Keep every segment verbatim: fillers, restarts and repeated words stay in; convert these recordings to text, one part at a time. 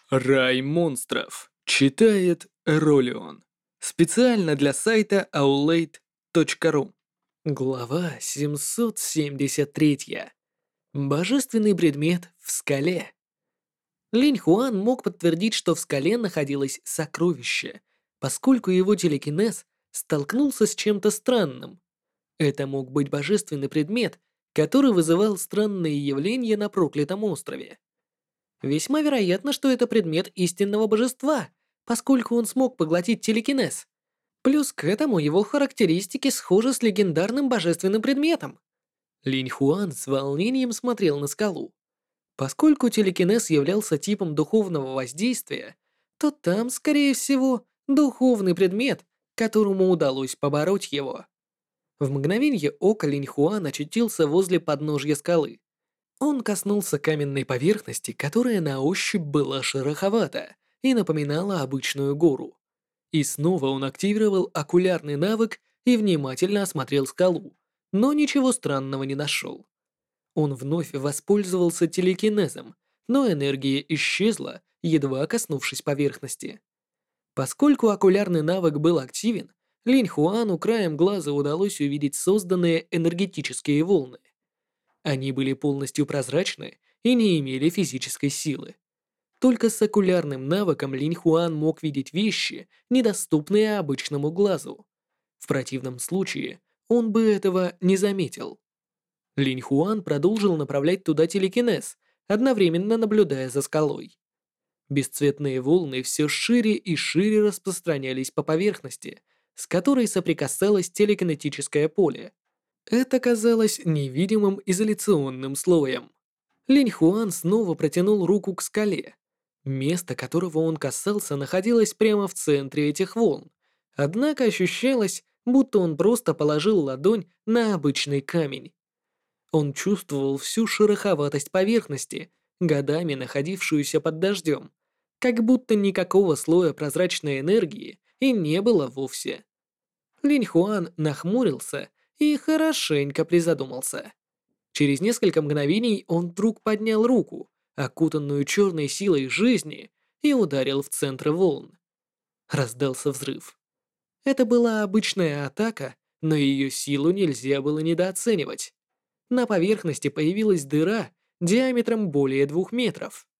Рай монстров. Читает Ролион. Специально для сайта аулейт точка ру. Глава семьсот семьдесят три. Божественный предмет в скале. Линь Хуан мог подтвердить, что в скале находилось сокровище, поскольку его телекинез столкнулся с чем-то странным. Это мог быть божественный предмет, который вызывал странные явления на проклятом острове. Весьма вероятно, что это предмет истинного божества, поскольку он смог поглотить телекинез. Плюс к этому его характеристики схожи с легендарным божественным предметом. Линь Хуан с волнением смотрел на скалу. Поскольку телекинез являлся типом духовного воздействия, то там, скорее всего, духовный предмет, которому удалось побороть его. В мгновение ока Линь Хуан очутился возле подножья скалы. Он коснулся каменной поверхности, которая на ощупь была шероховата и напоминала обычную гору. И снова он активировал окулярный навык и внимательно осмотрел скалу, но ничего странного не нашел. Он вновь воспользовался телекинезом, но энергия исчезла, едва коснувшись поверхности. Поскольку окулярный навык был активен, Линь Хуану краем глаза удалось увидеть созданные энергетические волны. Они были полностью прозрачны и не имели физической силы. Только с окулярным навыком Линь Хуан мог видеть вещи, недоступные обычному глазу. В противном случае он бы этого не заметил. Линь Хуан продолжил направлять туда телекинез, одновременно наблюдая за скалой. Бесцветные волны все шире и шире распространялись по поверхности, с которой соприкасалось телекинетическое поле. Это казалось невидимым изоляционным слоем. Линь Хуан снова протянул руку к скале. Место, которого он касался, находилось прямо в центре этих волн. Однако ощущалось, будто он просто положил ладонь на обычный камень. Он чувствовал всю шероховатость поверхности, годами находившуюся под дождем, как будто никакого слоя прозрачной энергии и не было вовсе. Линь Хуан нахмурился и хорошенько призадумался. Через несколько мгновений он вдруг поднял руку, окутанную черной силой жизни, и ударил в центр волн. Раздался взрыв. Это была обычная атака, но ее силу нельзя было недооценивать. На поверхности появилась дыра диаметром более двух метров.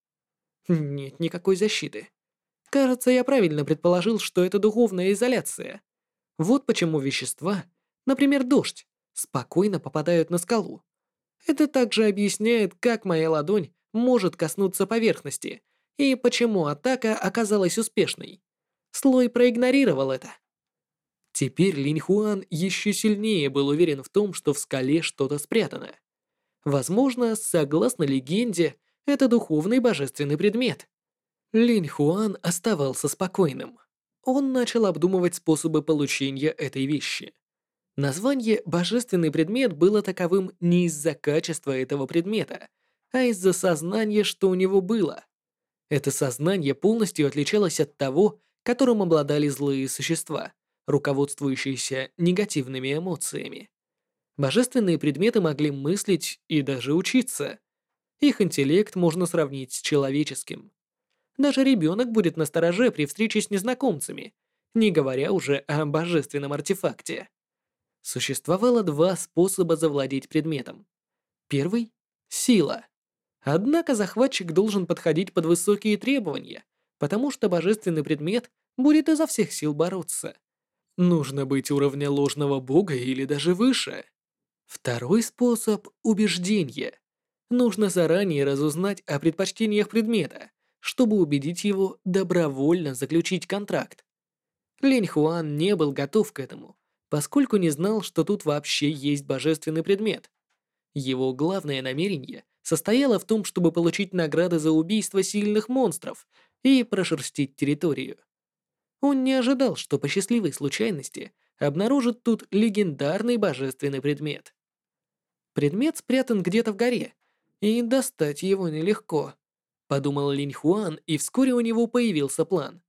Нет никакой защиты. Кажется, я правильно предположил, что это духовная изоляция. Вот почему вещества, например, дождь, спокойно попадают на скалу. Это также объясняет, как моя ладонь может коснуться поверхности и почему атака оказалась успешной. Слой проигнорировал это. Теперь Линь Хуан еще сильнее был уверен в том, что в скале что-то спрятано. Возможно, согласно легенде, это духовный божественный предмет. Линь Хуан оставался спокойным. Он начал обдумывать способы получения этой вещи. Название «божественный предмет» было таковым не из-за качества этого предмета, а из-за сознания, что у него было. Это сознание полностью отличалось от того, которым обладали злые существа, руководствующиеся негативными эмоциями. Божественные предметы могли мыслить и даже учиться. Их интеллект можно сравнить с человеческим. Даже ребенок будет настороже при встрече с незнакомцами, не говоря уже о божественном артефакте. Существовало два способа завладеть предметом. Первый — сила. Однако захватчик должен подходить под высокие требования, потому что божественный предмет будет изо всех сил бороться. Нужно быть уровня ложного бога или даже выше. Второй способ — убеждение. Нужно заранее разузнать о предпочтениях предмета, чтобы убедить его добровольно заключить контракт. Линь Хуан не был готов к этому, поскольку не знал, что тут вообще есть божественный предмет. Его главное намерение состояло в том, чтобы получить награды за убийство сильных монстров и прошерстить территорию. Он не ожидал, что по счастливой случайности обнаружит тут легендарный божественный предмет. Предмет спрятан где-то в горе, и достать его нелегко, подумал Линь Хуан, и вскоре у него появился план.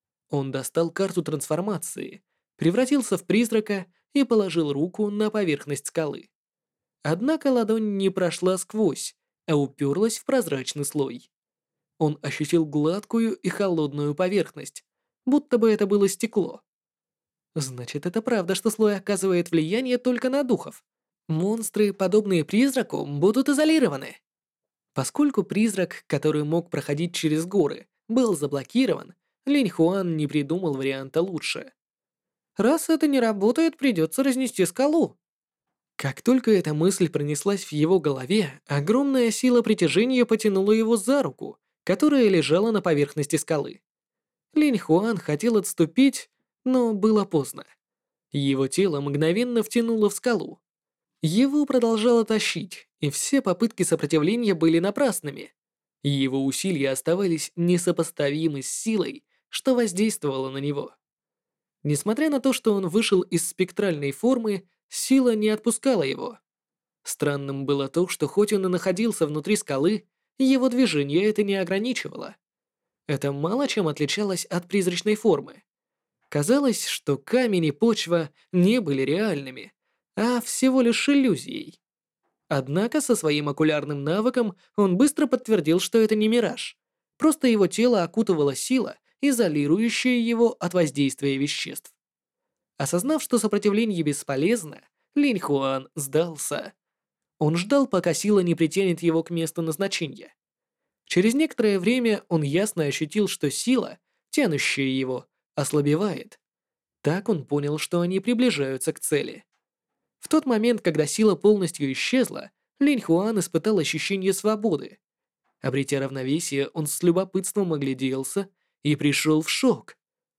Он достал карту трансформации, превратился в призрака и положил руку на поверхность скалы. Однако ладонь не прошла сквозь, а уперлась в прозрачный слой. Он ощутил гладкую и холодную поверхность, будто бы это было стекло. Значит, это правда, что слой оказывает влияние только на духов. Монстры, подобные призраку, будут изолированы. Поскольку призрак, который мог проходить через горы, был заблокирован, Линь Хуан не придумал варианта лучше. Раз это не работает, придется разнести скалу. Как только эта мысль пронеслась в его голове, огромная сила притяжения потянула его за руку, которая лежала на поверхности скалы. Линь Хуан хотел отступить, но было поздно. Его тело мгновенно втянуло в скалу. Его продолжало тащить, и все попытки сопротивления были напрасными. Его усилия оставались несопоставимы с силой, что воздействовало на него. Несмотря на то, что он вышел из спектральной формы, сила не отпускала его. Странным было то, что хоть он и находился внутри скалы, его движение это не ограничивало. Это мало чем отличалось от призрачной формы. Казалось, что камень и почва не были реальными, а всего лишь иллюзией. Однако со своим окулярным навыком он быстро подтвердил, что это не мираж. Просто его тело окутывала сила, изолирующая его от воздействия веществ. Осознав, что сопротивление бесполезно, Линь Хуан сдался. Он ждал, пока сила не притянет его к месту назначения. Через некоторое время он ясно ощутил, что сила, тянущая его, ослабевает. Так он понял, что они приближаются к цели. В тот момент, когда сила полностью исчезла, Линь Хуан испытал ощущение свободы. Обретя равновесие, он с любопытством огляделся и пришел в шок.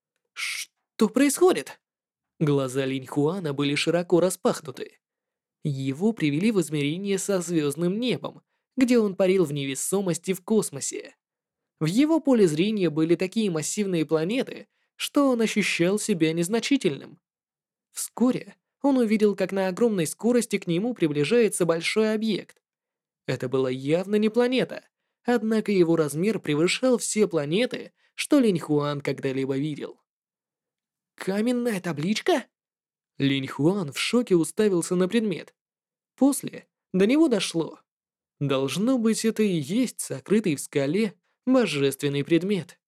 Что происходит? Глаза Линь Хуана были широко распахнуты. Его привели в измерение со звездным небом, где он парил в невесомости в космосе. В его поле зрения были такие массивные планеты, что он ощущал себя незначительным. Вскоре он увидел, как на огромной скорости к нему приближается большой объект. Это была явно не планета, однако его размер превышал все планеты, что Линь Хуан когда-либо видел. «Каменная табличка?» Линь Хуан в шоке уставился на предмет. После до него дошло. Должно быть, это и есть сокрытый в скале божественный предмет.